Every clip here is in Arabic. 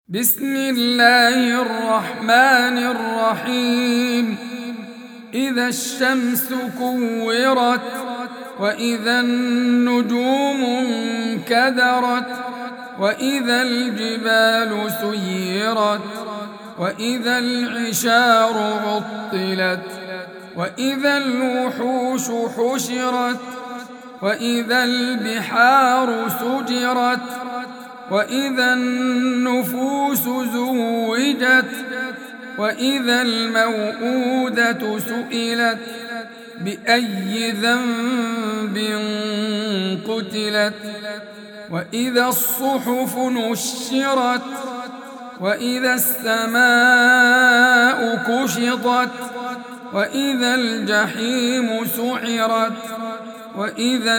بسم الله الرحمن الرحيم. إذا الشمس كورت وإذا النجوم انكدرت وإذا الجبال سيرت وإذا العشار عطلت وإذا الوحوش حشرت وإذا البحار سجرت وإذا النفوس زوجت وإذا الموءودة سئلت بأي ذنب قتلت وإذا الصحف نشرت وإذا السماء كشطت وإذا الجحيم سعرت وإذا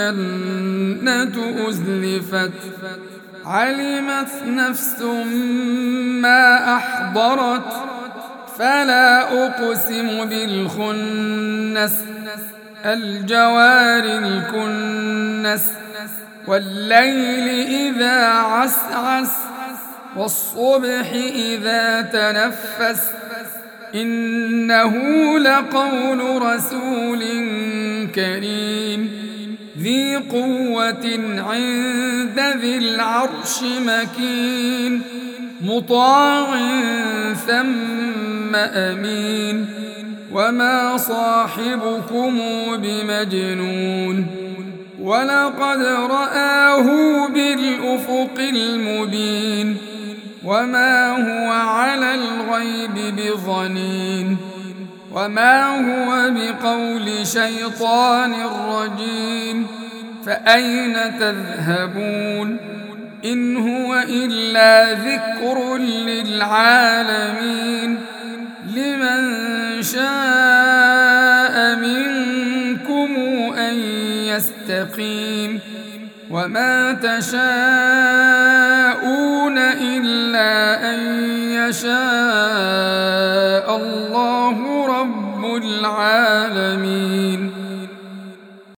الجنة أزلفت علمت نفس ما أحضرت فلا أقسم بالخنس الجوار الكنس والليل إذا عسعس والصبح إذا تنفس إنه لقول رسول كريم ذي قوة عند ذي العرش مكين مطاع ثم أمين وما صاحبكم بمجنون ولقد رآه بالأفق المبين وما هو على الغيب بضنين وما هو بقول شيطان رجيم فأين تذهبون إن هو إلا ذكر للعالمين لمن شاء منكم أن يستقيم وما تشاءون إلا أن يشاء الله رب العالمين.